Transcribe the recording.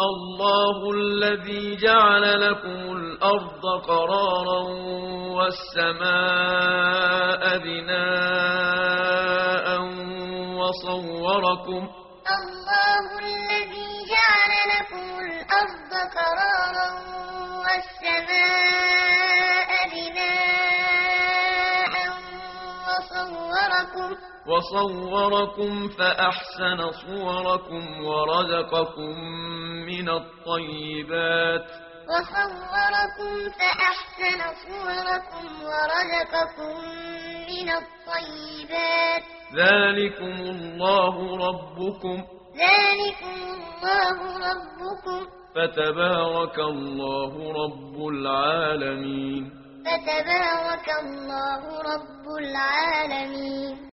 الله الذي جعل لكم الأرض قرارا والسماء بناء وصوركم الله الذي جعل لكم الأرض قرارا والسماء بناء وصوركم فأحسن صوركم ورزقكم من الطيبات ذلكم الله ربكم فتبارك الله رب العالمين